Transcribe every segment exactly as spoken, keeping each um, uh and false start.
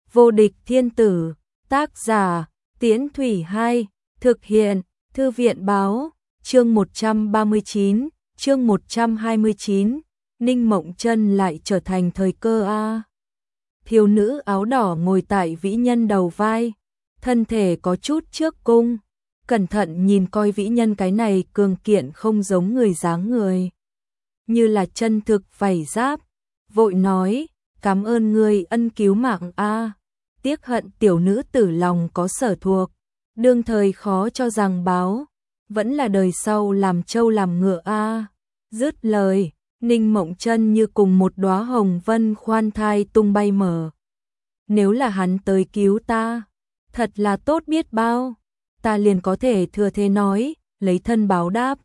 Vô địch thiên tử, tác giả, Tiễn Thủy Hai, thực hiện, Thư viện báo, chương một trăm ba mươi chín, chương một trăm hai mươi chín, Ninh Mộng Chân lại trở thành thời cơ a. Thiếu nữ áo đỏ ngồi tại vĩ nhân đầu vai, thân thể có chút trước cung, cẩn thận nhìn coi vĩ nhân cái này cường kiện không giống người dáng người, như là chân thực vảy giáp, vội nói, cảm ơn ngươi ân cứu mạng a. Tiếc hận tiểu nữ tử lòng có sở thuộc, đương thời khó cho rằng báo, vẫn là đời sau làm trâu làm ngựa a. Dứt lời, Ninh Mộng Chân như cùng một đóa hồng vân khoan thai tung bay mở. Nếu là hắn tới cứu ta, thật là tốt biết bao, ta liền có thể thừa thế nói, lấy thân báo đáp.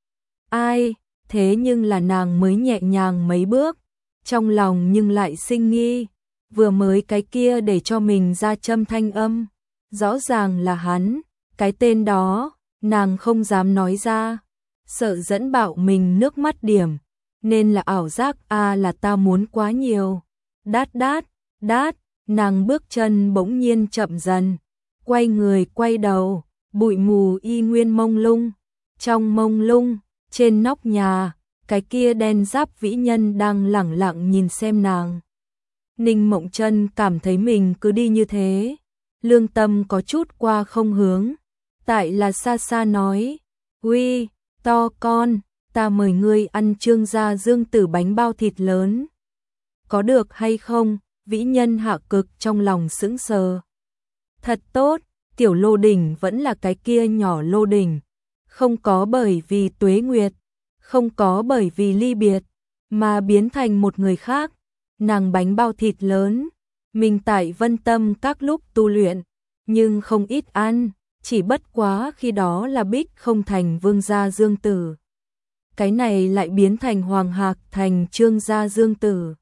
Ai, thế nhưng là nàng mới nhẹ nhàng mấy bước, trong lòng nhưng lại sinh nghi, vừa mới cái kia để cho mình ra châm thanh âm, rõ ràng là hắn, cái tên đó, nàng không dám nói ra, sợ dẫn bạo mình nước mắt điểm, nên là ảo giác a là ta muốn quá nhiều. Đát đát, đát, nàng bước chân bỗng nhiên chậm dần, quay người quay đầu, bụi mù y nguyên mông lung, trong mông lung, trên nóc nhà, cái kia đen giáp vĩ nhân đang lẳng lặng nhìn xem nàng. Ninh Mộng Chân cảm thấy mình cứ đi như thế, lương tâm có chút qua không hướng, tại là xa xa nói, uy, to con, ta mời ngươi ăn Trương gia Dương Tử bánh bao thịt lớn. Có được hay không? Vĩ nhân hạ cực trong lòng sững sờ. Thật tốt, tiểu Lô Đỉnh vẫn là cái kia nhỏ Lô Đỉnh, không có bởi vì tuế nguyệt, không có bởi vì ly biệt, mà biến thành một người khác. Nàng bánh bao thịt lớn, mình tại Vân Tâm các lúc tu luyện, nhưng không ít ăn, chỉ bất quá khi đó là Bích không thành Vương gia Dương Tử. Cái này lại biến thành Hoàng Hạc thành Trương gia Dương Tử.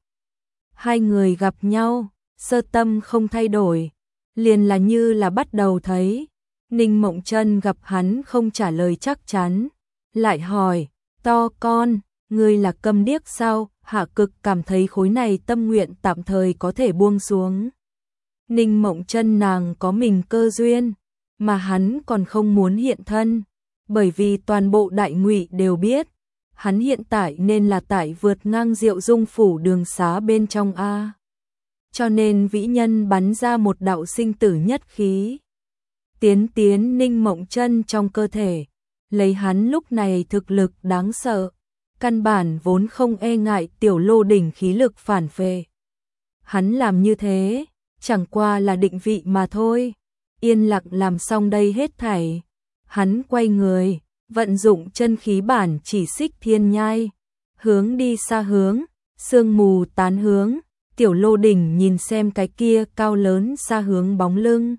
Hai người gặp nhau, sơ tâm không thay đổi, liền là như là bắt đầu thấy. Ninh Mộng Chân gặp hắn không trả lời chắc chắn, lại hỏi, to con, ngươi là câm điếc sao? Hạ cực cảm thấy khối này tâm nguyện tạm thời có thể buông xuống. Ninh Mộng Chân nàng có mình cơ duyên, mà hắn còn không muốn hiện thân, bởi vì toàn bộ đại ngụy đều biết, hắn hiện tại nên là tại vượt ngang Diệu Dung phủ đường xá bên trong a. Cho nên vĩ nhân bắn ra một đạo sinh tử nhất khí, tiến tiến Ninh Mộng Chân trong cơ thể, lấy hắn lúc này thực lực đáng sợ, căn bản vốn không e ngại tiểu Lô Đỉnh khí lực phản phệ. Hắn làm như thế, chẳng qua là định vị mà thôi. Yên lặng làm xong đây hết thảy, hắn quay người, vận dụng chân khí bản chỉ xích thiên nhai, hướng đi xa hướng, sương mù tán hướng, tiểu Lô Đỉnh nhìn xem cái kia cao lớn xa hướng bóng lưng.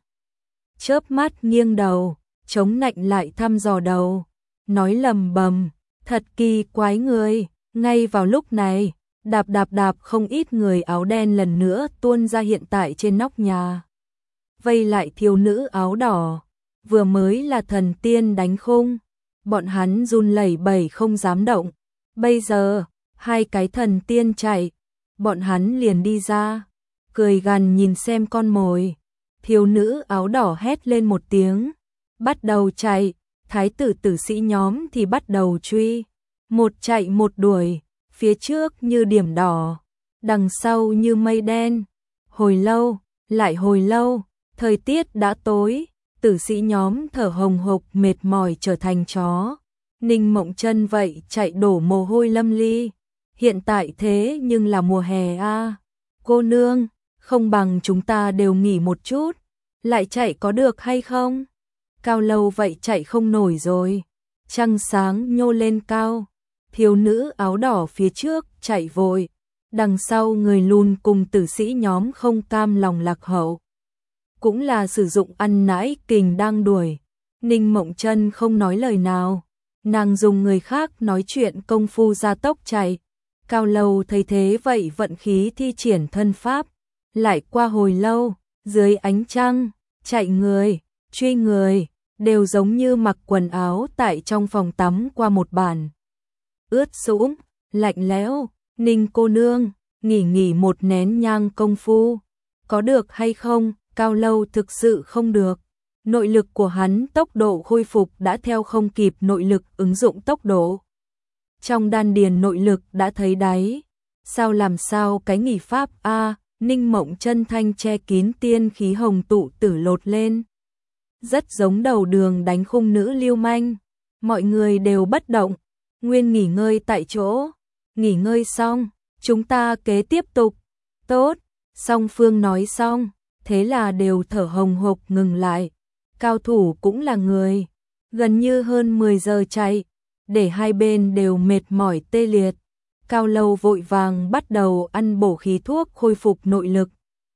Chớp mắt nghiêng đầu, chống nạnh lại thăm dò đầu, nói lầm bầm, thật kỳ quái người. Ngay vào lúc này, đạp đạp đạp không ít người áo đen lần nữa tuôn ra hiện tại trên nóc nhà. Vây lại thiếu nữ áo đỏ, vừa mới là thần tiên đánh khung, bọn hắn run lẩy bẩy không dám động. Bây giờ, hai cái thần tiên chạy, bọn hắn liền đi ra, cười gằn nhìn xem con mồi. Thiếu nữ áo đỏ hét lên một tiếng, bắt đầu chạy, thái tử tử sĩ nhóm thì bắt đầu truy, một chạy một đuổi, phía trước như điểm đỏ, đằng sau như mây đen. Hồi lâu, lại hồi lâu, thời tiết đã tối, tử sĩ nhóm thở hồng hộc mệt mỏi trở thành chó. Ninh Mộng Chân vậy chạy đổ mồ hôi lâm ly, hiện tại thế nhưng là mùa hè a. Cô nương, không bằng chúng ta đều nghỉ một chút, lại chạy có được hay không? Cao lâu vậy chạy không nổi rồi. Trăng sáng nhô lên cao, thiếu nữ áo đỏ phía trước chạy vội, đằng sau người lùn cùng tử sĩ nhóm không cam lòng lạc hậu, cũng là sử dụng ăn nãi kình đang đuổi. Ninh Mộng Chân không nói lời nào, nàng dùng người khác nói chuyện công phu gia tốc chạy. Cao lâu thấy thế vậy vận khí thi triển thân pháp, lại qua hồi lâu, dưới ánh trăng, chạy người, truy người, đều giống như mặc quần áo tại trong phòng tắm qua một bản. Ướt sũng, lạnh lẽo. Ninh cô nương, nghỉ nghỉ một nén nhang công phu, có được hay không, Cao Lâu thực sự không được. Nội lực của hắn tốc độ khôi phục đã theo không kịp nội lực ứng dụng tốc độ. Trong đan điền nội lực đã thấy đáy. Sao làm sao cái nghỉ pháp a? Ninh Mộng Chân thanh che kín tiên khí hồng tụ tử lột lên. Rất giống đầu đường đánh khung nữ lưu manh. Mọi người đều bất động, nguyên nghỉ ngơi tại chỗ. Nghỉ ngơi xong, chúng ta kế tiếp tục. Tốt, song phương nói xong, thế là đều thở hồng hộc ngừng lại. Cao thủ cũng là người, gần như hơn mười giờ chạy, để hai bên đều mệt mỏi tê liệt. Cao Lâu vội vàng bắt đầu ăn bổ khí thuốc khôi phục nội lực.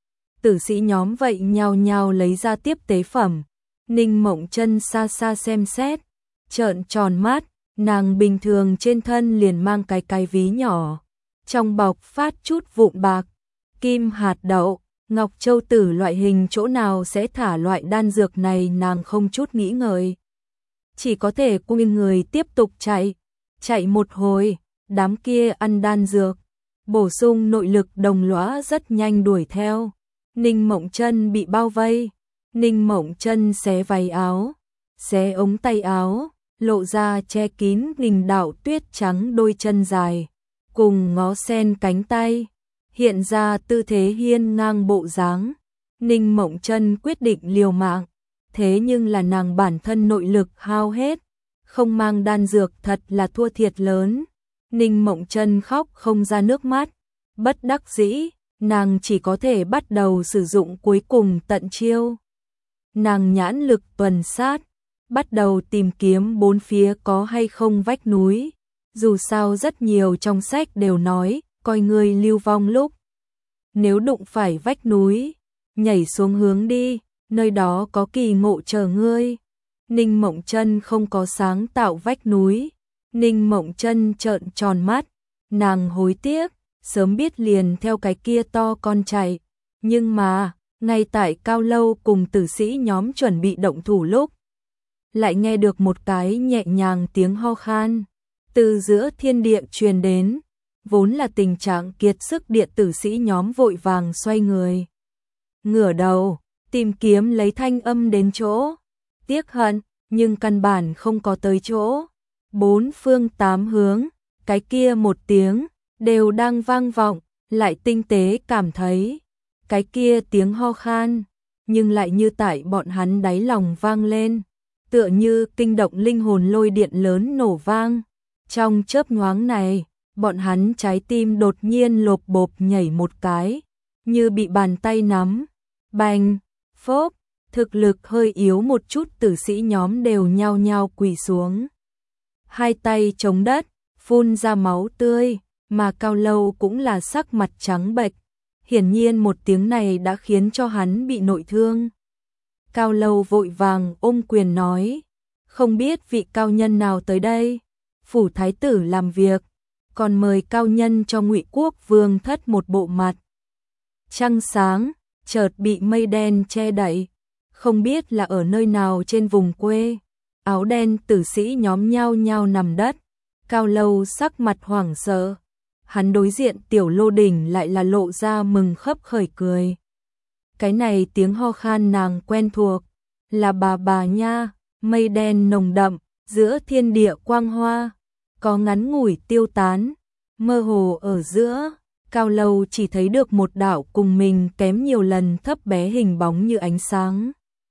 Tử sĩ nhóm vậy nhao nhao lấy ra tiếp tế phẩm. Ninh Mộng Chân xa xa xem xét, trợn tròn mắt, nàng bình thường trên thân liền mang cái cái ví nhỏ. Trong bọc phát chút vụn bạc, kim hạt đậu, ngọc châu tử loại hình chỗ nào sẽ thả loại đan dược này nàng không chút nghĩ ngợi. Chỉ có thể quyên người tiếp tục chạy, chạy một hồi, đám kia ăn đan dược, bổ sung nội lực đồng lõa rất nhanh đuổi theo. Ninh Mộng Chân bị bao vây, Ninh Mộng Chân xé váy áo, xé ống tay áo, lộ ra che kín nghìn đạo tuyết trắng đôi chân dài, cùng ngó sen cánh tay, hiện ra tư thế hiên ngang bộ dáng. Ninh Mộng Chân quyết định liều mạng, thế nhưng là nàng bản thân nội lực hao hết, không mang đan dược thật là thua thiệt lớn. Ninh Mộng Chân khóc không ra nước mắt, bất đắc dĩ, nàng chỉ có thể bắt đầu sử dụng cuối cùng tận chiêu. Nàng nhãn lực tuần sát, bắt đầu tìm kiếm bốn phía có hay không vách núi. Dù sao rất nhiều trong sách đều nói, coi ngươi lưu vong lúc. Nếu đụng phải vách núi, nhảy xuống hướng đi, nơi đó có kỳ ngộ chờ ngươi. Ninh Mộng Chân không có sáng tạo vách núi. Ninh Mộng Chân trợn tròn mắt, nàng hối tiếc, sớm biết liền theo cái kia to con chạy. Nhưng mà, ngay tại Cao Lâu cùng tử sĩ nhóm chuẩn bị động thủ lúc, lại nghe được một cái nhẹ nhàng tiếng ho khan từ giữa thiên địa truyền đến. Vốn là tình trạng kiệt sức điện tử sĩ nhóm vội vàng xoay người, ngửa đầu tìm kiếm lấy thanh âm đến chỗ. Tiếc hận, nhưng căn bản không có tới chỗ. Bốn phương tám hướng, cái kia một tiếng đều đang vang vọng, lại tinh tế cảm thấy cái kia tiếng ho khan, nhưng lại như tại bọn hắn đáy lòng vang lên, tựa như kinh động linh hồn lôi điện lớn nổ vang. Trong chớp nhoáng này, bọn hắn trái tim đột nhiên lộp bộp nhảy một cái, như bị bàn tay nắm. Bành, phốp, thực lực hơi yếu một chút tử sĩ nhóm đều nhao nhao quỳ xuống. Hai tay chống đất, phun ra máu tươi, mà Cao Lâu cũng là sắc mặt trắng bệch. Hiển nhiên một tiếng này đã khiến cho hắn bị nội thương. Cao Lâu vội vàng ôm quyền nói, không biết vị cao nhân nào tới đây, phủ thái tử làm việc, còn mời cao nhân cho Ngụy Quốc vương thất một bộ mặt. Trăng sáng, chợt bị mây đen che đậy, không biết là ở nơi nào trên vùng quê. Áo đen tử sĩ nhóm nhao nhao nằm đất, Cao Lâu sắc mặt hoảng sợ. Hắn đối diện Tiểu Lô Đỉnh lại là lộ ra mừng khấp khởi cười. Cái này tiếng ho khan nàng quen thuộc, là bà bà nha. Mây đen nồng đậm, giữa thiên địa quang hoa, có ngắn ngủi tiêu tán, mơ hồ ở giữa. Cao Lâu chỉ thấy được một đạo cùng mình kém nhiều lần thấp bé hình bóng như ánh sáng,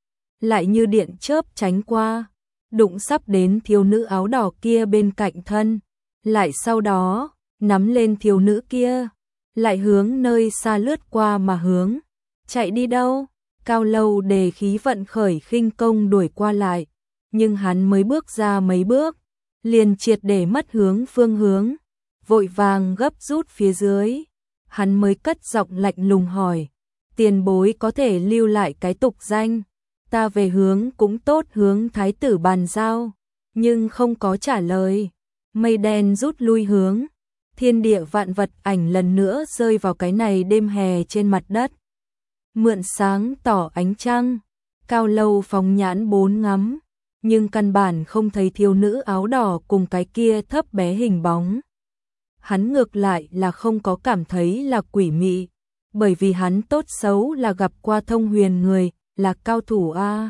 lại như điện chớp tránh qua, đụng sắp đến thiếu nữ áo đỏ kia bên cạnh thân, lại sau đó nắm lên thiếu nữ kia, lại hướng nơi xa lướt qua mà hướng. Chạy đi đâu? Cao Lâu đề khí vận khởi khinh công đuổi qua lại, nhưng hắn mới bước ra mấy bước, liền triệt để mất hướng phương hướng, vội vàng gấp rút phía dưới. Hắn mới cất giọng lạnh lùng hỏi, tiền bối có thể lưu lại cái tục danh, ta về hướng cũng tốt hướng thái tử bàn giao, nhưng không có trả lời. Mây đen rút lui hướng, thiên địa vạn vật ảnh lần nữa rơi vào cái này đêm hè trên mặt đất. Mượn sáng tỏ ánh trăng, Cao Lâu phóng nhãn bốn ngắm, nhưng căn bản không thấy thiếu nữ áo đỏ cùng cái kia thấp bé hình bóng. Hắn ngược lại là không có cảm thấy là quỷ mị, bởi vì hắn tốt xấu là gặp qua Thông Huyền người, là cao thủ a.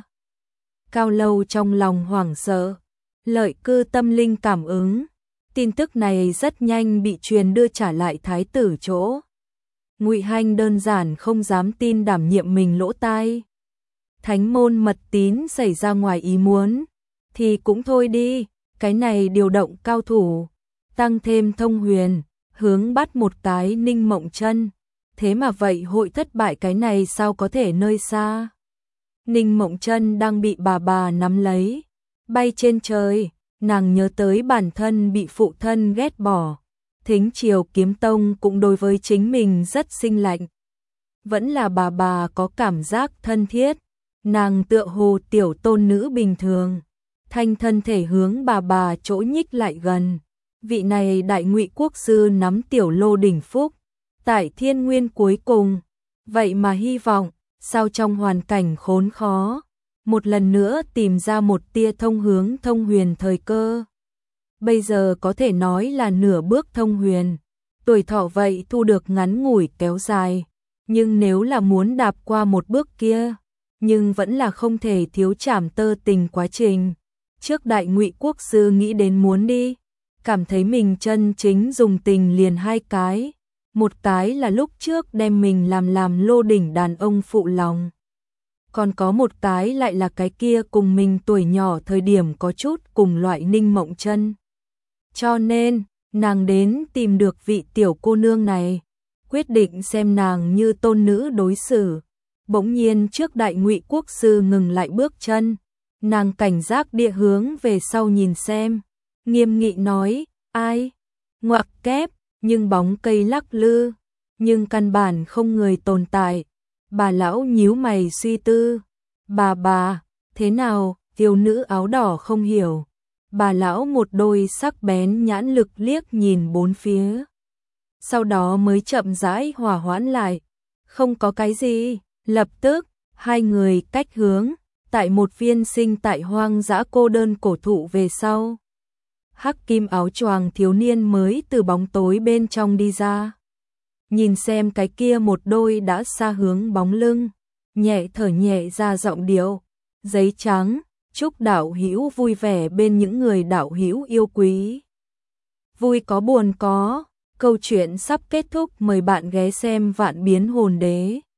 Cao Lâu trong lòng hoảng sợ, Lợi Cư tâm linh cảm ứng, tin tức này rất nhanh bị truyền đưa trả lại thái tử chỗ. Ngụy Hanh đơn giản không dám tin đảm nhiệm mình lỗ tai. Thánh môn mật tín xảy ra ngoài ý muốn, thì cũng thôi đi, cái này điều động cao thủ, tăng thêm Thông Huyền, hướng bắt một cái Ninh Mộng Chân. Thế mà vậy hội thất bại cái này sao có thể nơi xa. Ninh Mộng Chân đang bị bà bà nắm lấy, bay trên trời, nàng nhớ tới bản thân bị phụ thân ghét bỏ. Thính Triều Kiếm Tông cũng đối với chính mình rất sinh lạnh. Vẫn là bà bà có cảm giác thân thiết, nàng tựa hồ tiểu tôn nữ bình thường. Thanh thân thể hướng bà bà chỗ nhích lại gần. Vị này đại Ngụy quốc sư nắm tiểu lô đỉnh phúc, tại thiên nguyên cuối cùng. Vậy mà hy vọng, sao trong hoàn cảnh khốn khó, một lần nữa tìm ra một tia thông hướng Thông Huyền thời cơ. Bây giờ có thể nói là nửa bước Thông Huyền, tuổi thọ vậy thu được ngắn ngủi kéo dài, nhưng nếu là muốn đạp qua một bước kia, nhưng vẫn là không thể thiếu chảm tơ tình quá trình. Trước đại Ngụy quốc sư nghĩ đến muốn đi, cảm thấy mình chân chính dùng tình liền hai cái, một cái là lúc trước đem mình làm làm lô đỉnh đàn ông phụ lòng. Còn có một cái lại là cái kia cùng mình tuổi nhỏ thời điểm có chút cùng loại Ninh Mộng Chân. Cho nên, nàng đến tìm được vị tiểu cô nương này, quyết định xem nàng như tôn nữ đối xử. Bỗng nhiên trước đại Ngụy quốc sư ngừng lại bước chân, nàng cảnh giác địa hướng về sau nhìn xem, nghiêm nghị nói, ai? Ngoặc kép, nhưng bóng cây lắc lư, nhưng căn bản không người tồn tại. Bà lão nhíu mày suy tư, bà bà, thế nào? Thiếu nữ áo đỏ không hiểu. Bà lão một đôi sắc bén nhãn lực liếc nhìn bốn phía, sau đó mới chậm rãi hòa hoãn lại. Không có cái gì. Lập tức, hai người cách hướng, tại một viên sinh tại hoang dã cô đơn cổ thụ về sau. Hắc kim áo choàng thiếu niên mới từ bóng tối bên trong đi ra. Nhìn xem cái kia một đôi đã xa hướng bóng lưng, nhẹ thở nhẹ ra giọng điệu, giấy trắng, chúc đạo hữu vui vẻ bên những người đạo hữu yêu quý. Vui có buồn có, câu chuyện sắp kết thúc, mời bạn ghé xem Vạn Biến Hồn Đế.